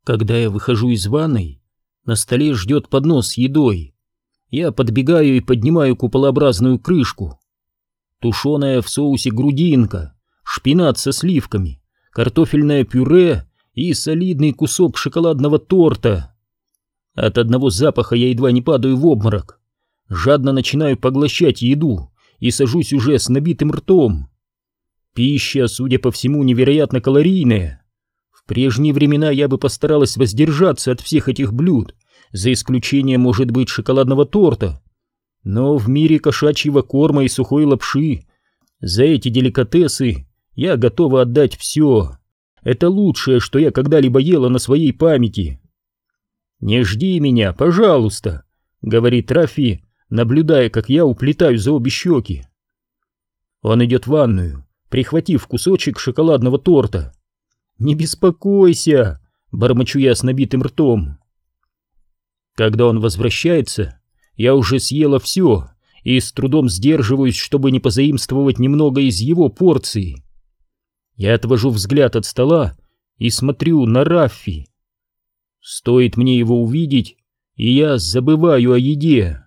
Когда я выхожу из ванной, на столе ждет поднос с едой. Я подбегаю и поднимаю куполообразную крышку. Тушеная в соусе грудинка, шпинат со сливками, картофельное пюре и солидный кусок шоколадного торта. От одного запаха я едва не падаю в обморок. Жадно начинаю поглощать еду и сажусь уже с набитым ртом. Пища, судя по всему, невероятно калорийная. В прежние времена я бы постаралась воздержаться от всех этих блюд, за исключением, может быть, шоколадного торта. Но в мире кошачьего корма и сухой лапши за эти деликатесы я готова отдать все. Это лучшее, что я когда-либо ела на своей памяти. «Не жди меня, пожалуйста», — говорит Рафи, наблюдая, как я уплетаю за обе щеки. Он идет в ванную, прихватив кусочек шоколадного торта. «Не беспокойся», — бормочу я с набитым ртом. Когда он возвращается, я уже съела все и с трудом сдерживаюсь, чтобы не позаимствовать немного из его порции. Я отвожу взгляд от стола и смотрю на Рафи. Стоит мне его увидеть, и я забываю о еде.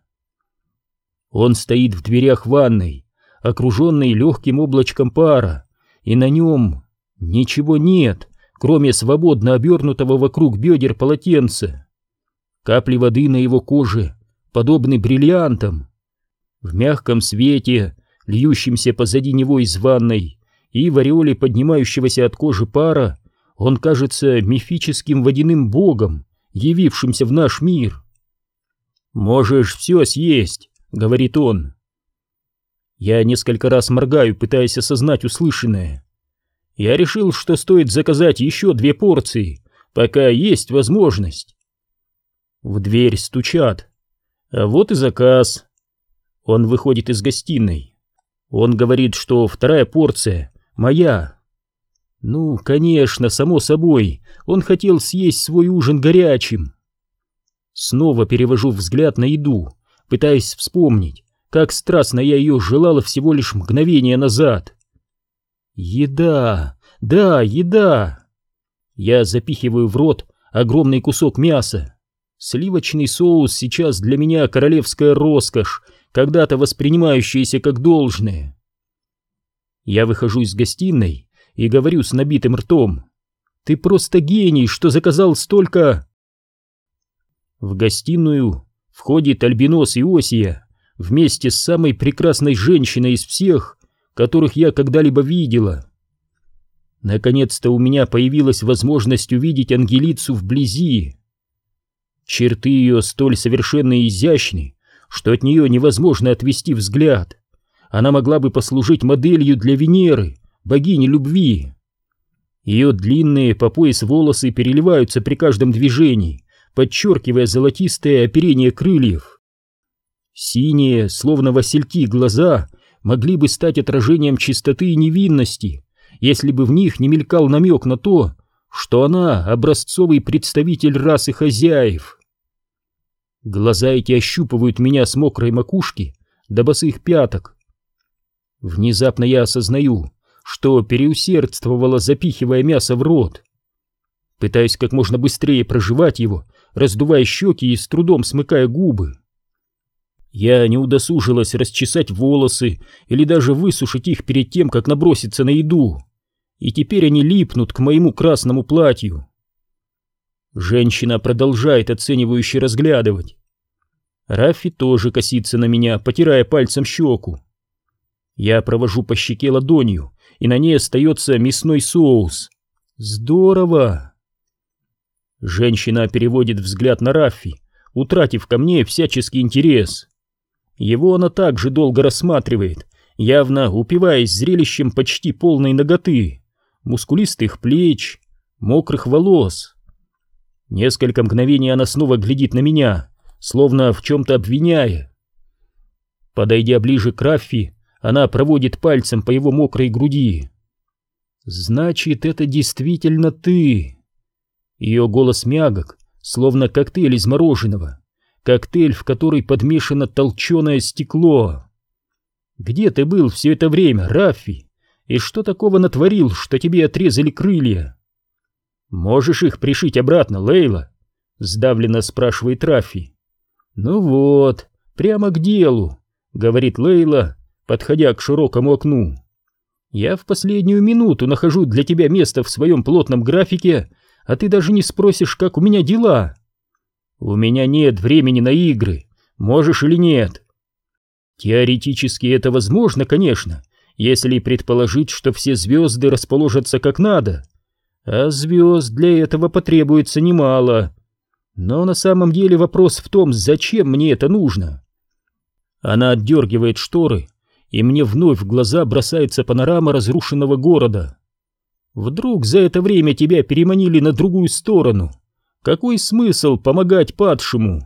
Он стоит в дверях ванной, окруженный легким облачком пара, и на нем ничего нет, кроме свободно обернутого вокруг бедер полотенца. Капли воды на его коже подобны бриллиантам. В мягком свете, льющемся позади него из ванной, и в ореоле поднимающегося от кожи пара, он кажется мифическим водяным богом, явившимся в наш мир. «Можешь все съесть», — говорит он. Я несколько раз моргаю, пытаясь осознать услышанное. Я решил, что стоит заказать еще 2 порции, пока есть возможность. В дверь стучат. А вот и заказ. Он выходит из гостиной. Он говорит, что 2-я порция моя. Ну, конечно, само собой, он хотел съесть свой ужин горячим. Снова перевожу взгляд на еду, пытаясь вспомнить, как страстно я ее желала всего лишь мгновение назад. Еда, да, еда. Я запихиваю в рот огромный кусок мяса. Сливочный соус сейчас для меня королевская роскошь, когда-то воспринимающаяся как должное. Я выхожу из гостиной и говорю с набитым ртом: «Ты просто гений, что заказал столько...» В гостиную входит альбинос Иосия вместе с самой прекрасной женщиной из всех, которых я когда-либо видела. Наконец-то у меня появилась возможность увидеть Ангелицу вблизи. Черты ее столь совершенны и изящны, что от нее невозможно отвести взгляд. Она могла бы послужить моделью для Венеры, богини любви. Ее длинные по пояс волосы переливаются при каждом движении, подчеркивая золотистое оперение крыльев. Синие, словно васильки, глаза могли бы стать отражением чистоты и невинности, если бы в них не мелькал намек на то, что она образцовый представитель расы хозяев. Глаза эти ощупывают меня с мокрой макушки до босых пяток. Внезапно я осознаю, что переусердствовала, запихивая мясо в рот. Пытаюсь как можно быстрее прожевать его, раздувая щеки и с трудом смыкая губы. Я не удосужилась расчесать волосы или даже высушить их перед тем, как наброситься на еду, и теперь они липнут к моему красному платью. Женщина продолжает оценивающе разглядывать. Рафи тоже косится на меня, потирая пальцем щеку. Я провожу по щеке ладонью, и на ней остается мясной соус. Здорово! Женщина переводит взгляд на Рафи, утратив ко мне всяческий интерес. Его она также долго рассматривает, явно упиваясь зрелищем почти полной наготы, мускулистых плеч, мокрых волос. Несколько мгновений она снова глядит на меня, словно в чем-то обвиняя. Подойдя ближе к Рафи, она проводит пальцем по его мокрой груди. «Значит, это действительно ты!» Ее голос мягок, словно коктейль из мороженого, коктейль, в который подмешано толченое стекло. «Где ты был все это время, Рафи? И что такого натворил, что тебе отрезали крылья?» «Можешь их пришить обратно, Лейла?» — сдавленно спрашивает Рафи. «Ну вот, прямо к делу», — говорит Лейла, подходя к широкому окну. «Я в последнюю минуту нахожу для тебя место в своем плотном графике, а ты даже не спросишь, как у меня дела». «У меня нет времени на игры, можешь или нет?» «Теоретически это возможно, конечно, если предположить, что все звезды расположатся как надо. А звезд для этого потребуется немало. Но на самом деле вопрос в том, зачем мне это нужно?» Она отдергивает шторы, и мне вновь в глаза бросается панорама разрушенного города. Вдруг за это время тебя переманили на другую сторону? Какой смысл помогать падшему?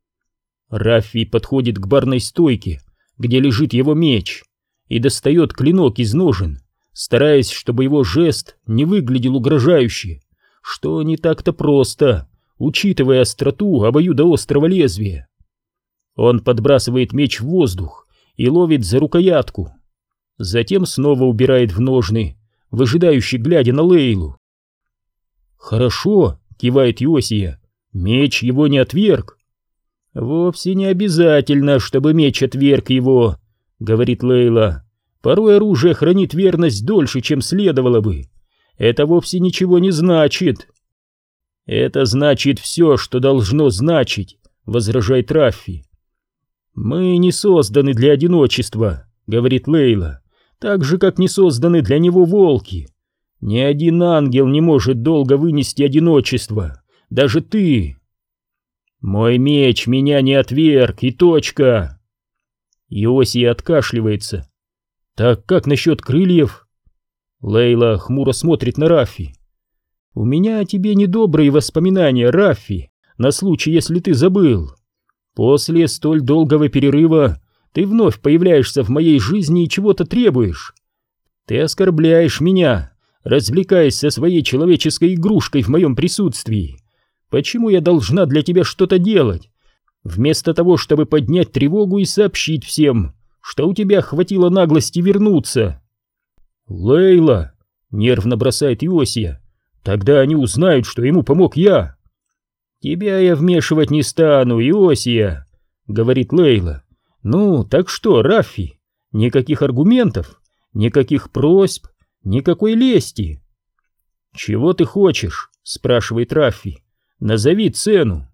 Рафи подходит к барной стойке, где лежит его меч, и достает клинок из ножен, стараясь, чтобы его жест не выглядел угрожающе, что не так-то просто, учитывая остроту обоюдоострого лезвия. Он подбрасывает меч в воздух и ловит за рукоятку. Затем снова убирает в ножны, выжидающе глядя на Лейлу. «Хорошо», — кивает Йосия, — «меч его не отверг». «Вовсе не обязательно, чтобы меч отверг его», — говорит Лейла. «Порой оружие хранит верность дольше, чем следовало бы. Это вовсе ничего не значит». «Это значит все, что должно значить», — возражает Рафи. «Мы не созданы для одиночества», — говорит Лейла, «так же, как не созданы для него волки. Ни один ангел не может долго вынести одиночество, даже ты». «Мой меч меня не отверг, и точка!» Йосия откашливается. «Так как насчет крыльев?» Лейла хмуро смотрит на Рафи. «У меня о тебе недобрые воспоминания, Рафи, на случай, если ты забыл. После столь долгого перерыва ты вновь появляешься в моей жизни и чего-то требуешь. Ты оскорбляешь меня, развлекаясь со своей человеческой игрушкой в моем присутствии. Почему я должна для тебя что-то делать, вместо того, чтобы поднять тревогу и сообщить всем, что у тебя хватило наглости вернуться?» «Лейла!» — нервно бросает Йосия. «Тогда они узнают, что ему помог я». «Тебя я вмешивать не стану, Йосия», — говорит Лейла. «Ну, так что, Рафи, никаких аргументов, никаких просьб, никакой лести». «Чего ты хочешь?» — спрашивает Рафи. «Назови цену».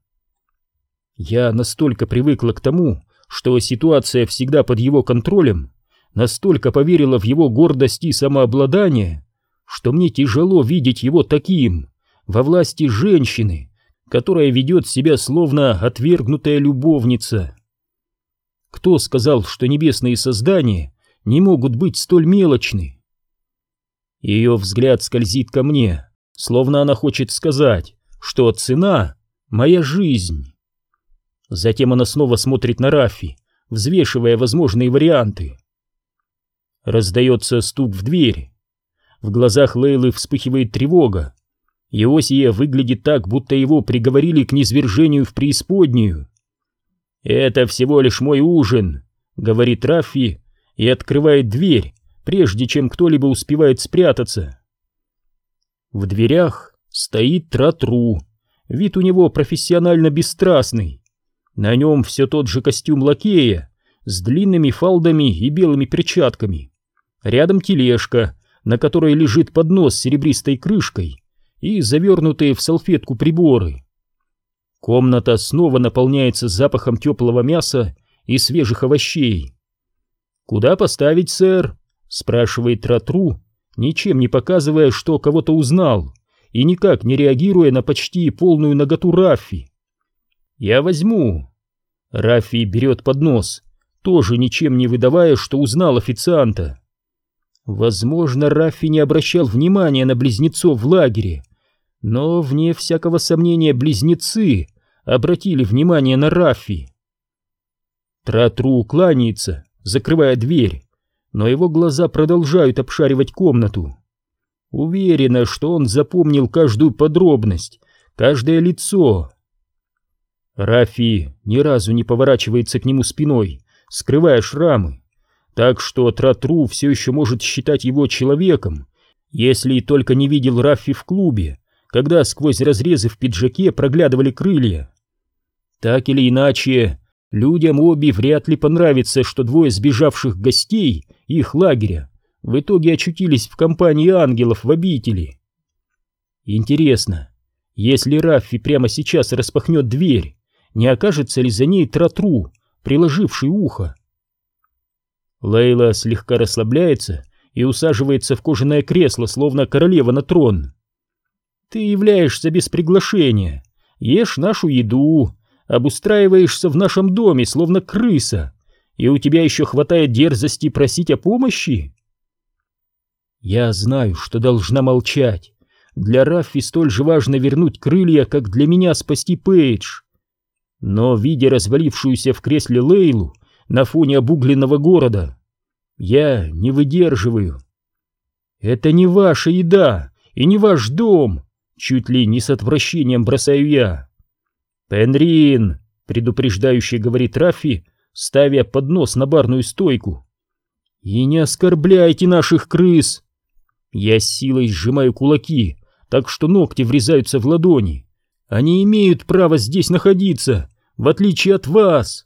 Я настолько привыкла к тому, что ситуация всегда под его контролем, настолько поверила в его гордость и самообладание, что мне тяжело видеть его таким, во власти женщины, которая ведет себя словно отвергнутая любовница. Кто сказал, что небесные создания не могут быть столь мелочны? Ее взгляд скользит ко мне, словно она хочет сказать, что цена — моя жизнь. Затем она снова смотрит на Рафи, взвешивая возможные варианты. Раздается стук в дверь. В глазах Лейлы вспыхивает тревога. Йосия выглядит так, будто его приговорили к низвержению в преисподнюю. «Это всего лишь мой ужин», — говорит Рафи и открывает дверь, прежде чем кто-либо успевает спрятаться. В дверях стоит Тратру. Вид у него профессионально бесстрастный. На нем все тот же костюм лакея с длинными фалдами и белыми перчатками. Рядом тележка, на которой лежит поднос с серебристой крышкой и завернутые в салфетку приборы. Комната снова наполняется запахом теплого мяса и свежих овощей. «Куда поставить, сэр?» — спрашивает Тратру, ничем не показывая, что кого-то узнал, и никак не реагируя на почти полную наготу Рафи. «Я возьму». Рафи берет поднос, тоже ничем не выдавая, что узнал официанта. Возможно, Рафи не обращал внимания на близнецов в лагере, но, вне всякого сомнения, близнецы обратили внимание на Рафи. Тратру кланяется, закрывая дверь, но его глаза продолжают обшаривать комнату. Уверена, что он запомнил каждую подробность, каждое лицо. Рафи ни разу не поворачивается к нему спиной, скрывая шрамы, так что Тратру все еще может считать его человеком, если только не видел Рафи в клубе, когда сквозь разрезы в пиджаке проглядывали крылья. Так или иначе, людям Оби вряд ли понравится, что двое сбежавших гостей их лагеря в итоге очутились в компании ангелов в обители. Интересно, если Раффи прямо сейчас распахнет дверь, не окажется ли за ней Тратру, приложивший ухо? Лейла слегка расслабляется и усаживается в кожаное кресло, словно королева на трон. «Ты являешься без приглашения, ешь нашу еду, обустраиваешься в нашем доме, словно крыса, и у тебя еще хватает дерзости просить о помощи?» Я знаю, что должна молчать. Для Раффи столь же важно вернуть крылья, как для меня спасти Пейдж. Но, видя развалившуюся в кресле Лейлу на фоне обугленного города, я не выдерживаю. «Это не ваша еда и не ваш дом!» Чуть ли не с отвращением бросаю я. «Пенрин!» — предупреждающе говорит Раффи, ставя поднос на барную стойку. «И не оскорбляйте наших крыс!» Я с силой сжимаю кулаки, так что ногти врезаются в ладони. Они имеют право здесь находиться, в отличие от вас.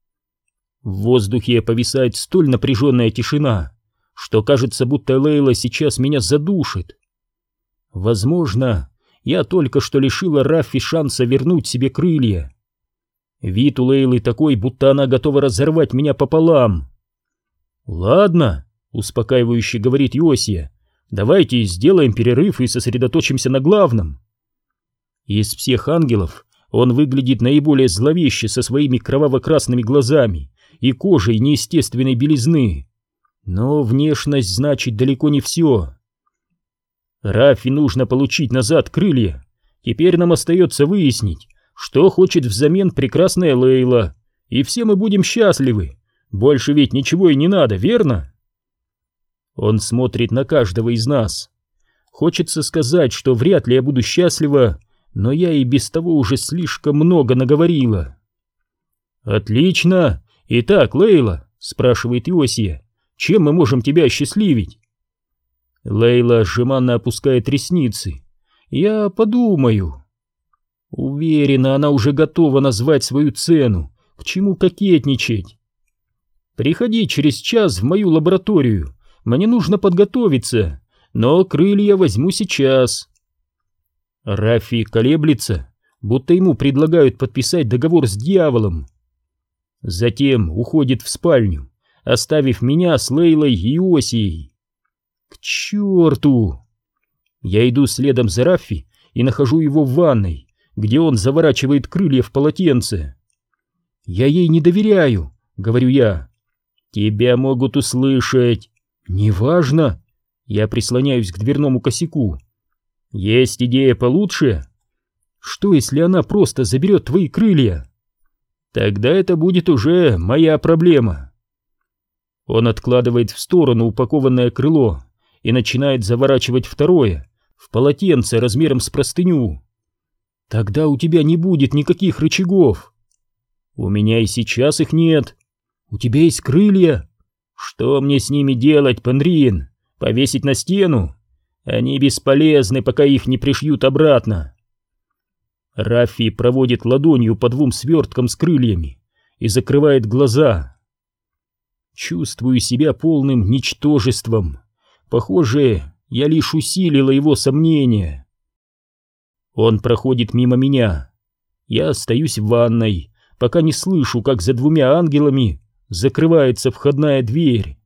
В воздухе повисает столь напряженная тишина, что кажется, будто Лейла сейчас меня задушит. Возможно, я только что лишила Раффи шанса вернуть себе крылья. Вид у Лейлы такой, будто она готова разорвать меня пополам. «Ладно», — успокаивающе говорит Йосия, — «давайте сделаем перерыв и сосредоточимся на главном». Из всех ангелов он выглядит наиболее зловеще со своими кроваво-красными глазами и кожей неестественной белизны. Но внешность значит далеко не все. Раффи нужно получить назад крылья. Теперь нам остается выяснить, что хочет взамен прекрасная Лейла, и все мы будем счастливы. Больше ведь ничего и не надо, верно? Он смотрит на каждого из нас. Хочется сказать, что вряд ли я буду счастлива, но я и без того уже слишком много наговорила. «Отлично! Итак, Лейла», — спрашивает Йосия, — «чем мы можем тебя осчастливить?» Лейла жеманно опускает ресницы. «Я подумаю». Уверена, она уже готова назвать свою цену. К чему кокетничать? «Приходи через час в мою лабораторию. Мне нужно подготовиться, но крылья возьму сейчас». Раффи колеблется, будто ему предлагают подписать договор с дьяволом. Затем уходит в спальню, оставив меня с Лейлой и Осией. К черту! Я иду следом за Раффи и нахожу его в ванной, где он заворачивает крылья в полотенце. «Я ей не доверяю», — говорю я. «Тебя могут услышать». «Неважно». Я прислоняюсь к дверному косяку. «Есть идея получше?» «Что, если она просто заберет твои крылья?» «Тогда это будет уже моя проблема». Он откладывает в сторону упакованное крыло и начинает заворачивать второе в полотенце размером с простыню. «Тогда у тебя не будет никаких рычагов». «У меня и сейчас их нет». «У тебя есть крылья». «Что мне с ними делать, Пенрин? Повесить на стену? Они бесполезны, пока их не пришьют обратно». Раффи проводит ладонью по двум сверткам с крыльями и закрывает глаза. Чувствую себя полным ничтожеством. Похоже, я лишь усилила его сомнения. Он проходит мимо меня. Я остаюсь в ванной, пока не слышу, как за двумя ангелами закрывается входная дверь.